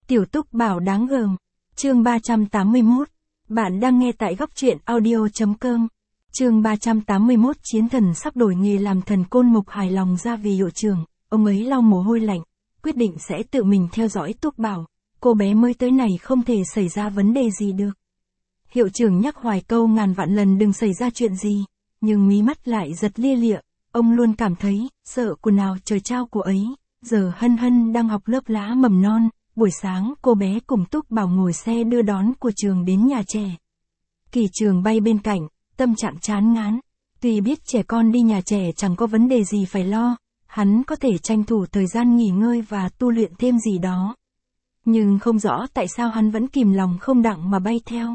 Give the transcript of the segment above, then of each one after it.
Tiểu Túc Bảo đáng gờm. Chương 381. Bạn đang nghe tại góc truyện audio.com. Chương 381. Chiến thần sắp đổi nghề làm thần. Côn Mục hài lòng ra vì hiệu trưởng, ông ấy lau mồ hôi lạnh, quyết định sẽ tự mình theo dõi Túc Bảo. Cô bé mới tới này không thể xảy ra vấn đề gì được. Hiệu trưởng nhắc hoài câu ngàn vạn lần đừng xảy ra chuyện gì, nhưng mí mắt lại giật lia lịa. Ông luôn cảm thấy sợ của nào trời trao của ấy. Giờ Hân Hân đang học lớp lá mầm non. Buổi sáng cô bé cùng Túc Bảo ngồi xe đưa đón của trường đến nhà trẻ. Kỳ Trường bay bên cạnh, tâm trạng chán ngán. Tuy biết trẻ con đi nhà trẻ chẳng có vấn đề gì phải lo, hắn có thể tranh thủ thời gian nghỉ ngơi và tu luyện thêm gì đó. Nhưng không rõ tại sao hắn vẫn kìm lòng không đặng mà bay theo.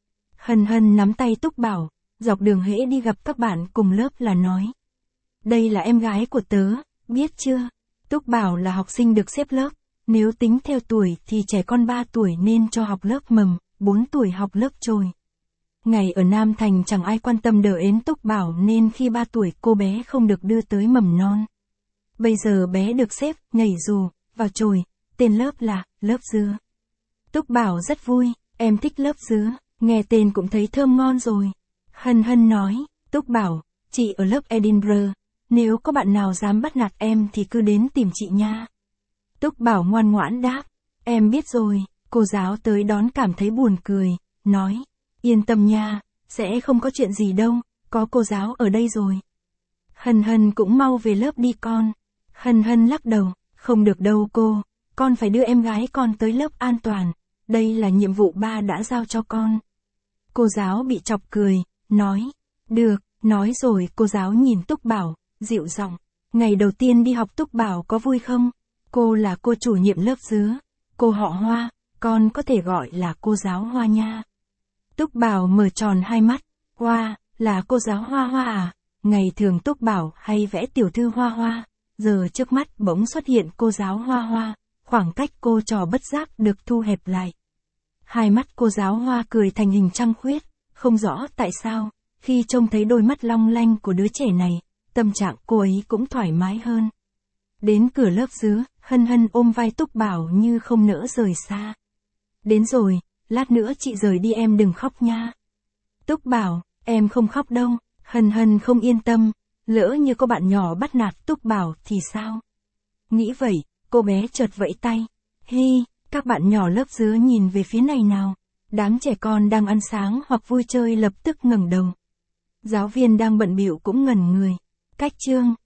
Hân Hân nắm tay Túc Bảo, dọc đường hễ đi gặp các bạn cùng lớp là nói. Đây là em gái của tớ, biết chưa? Túc Bảo là học sinh được xếp lớp. Nếu tính theo tuổi thì trẻ con 3 tuổi nên cho học lớp mầm, 4 tuổi học lớp chồi. Ngày ở Nam Thành chẳng ai quan tâm đỡ ến Túc Bảo nên khi 3 tuổi cô bé không được đưa tới mầm non. Bây giờ bé được xếp, nhảy dù, vào chồi, tên lớp là lớp dứa. Túc Bảo rất vui, em thích lớp dứa, nghe tên cũng thấy thơm ngon rồi. Hân Hân nói, Túc Bảo, chị ở lớp Edinburgh, nếu có bạn nào dám bắt nạt em thì cứ đến tìm chị nha. Túc Bảo ngoan ngoãn đáp, em biết rồi. Cô giáo tới đón cảm thấy buồn cười, nói, yên tâm nha, sẽ không có chuyện gì đâu, có cô giáo ở đây rồi. Hân Hân cũng mau về lớp đi con. Hân Hân lắc đầu, không được đâu cô, con phải đưa em gái con tới lớp an toàn, đây là nhiệm vụ ba đã giao cho con. Cô giáo bị chọc cười, nói, được, nói rồi cô giáo nhìn Túc Bảo, dịu giọng, ngày đầu tiên đi học Túc Bảo có vui không? Cô là cô chủ nhiệm lớp dứa, cô họ Hoa, con có thể gọi là cô giáo Hoa nha. Túc Bảo mở tròn hai mắt, Hoa, là cô giáo Hoa Hoa à? Ngày thường Túc Bảo hay vẽ tiểu thư Hoa Hoa, giờ trước mắt bỗng xuất hiện cô giáo Hoa Hoa, khoảng cách cô trò bất giác được thu hẹp lại. Hai mắt cô giáo Hoa cười thành hình trăng khuyết, không rõ tại sao, khi trông thấy đôi mắt long lanh của đứa trẻ này, tâm trạng cô ấy cũng thoải mái hơn. Đến cửa lớp dứa, Hân Hân ôm vai Túc Bảo như không nỡ rời xa. Đến rồi, lát nữa chị rời đi em đừng khóc nha. Túc Bảo, em không khóc đâu. Hân Hân không yên tâm, lỡ như có bạn nhỏ bắt nạt Túc Bảo thì sao? Nghĩ vậy, cô bé chợt vẫy tay. Hi, các bạn nhỏ lớp dứa nhìn về phía này nào. Đám trẻ con đang ăn sáng hoặc vui chơi lập tức ngẩng đầu. Giáo viên đang bận bịu cũng ngẩn người. Cách chương.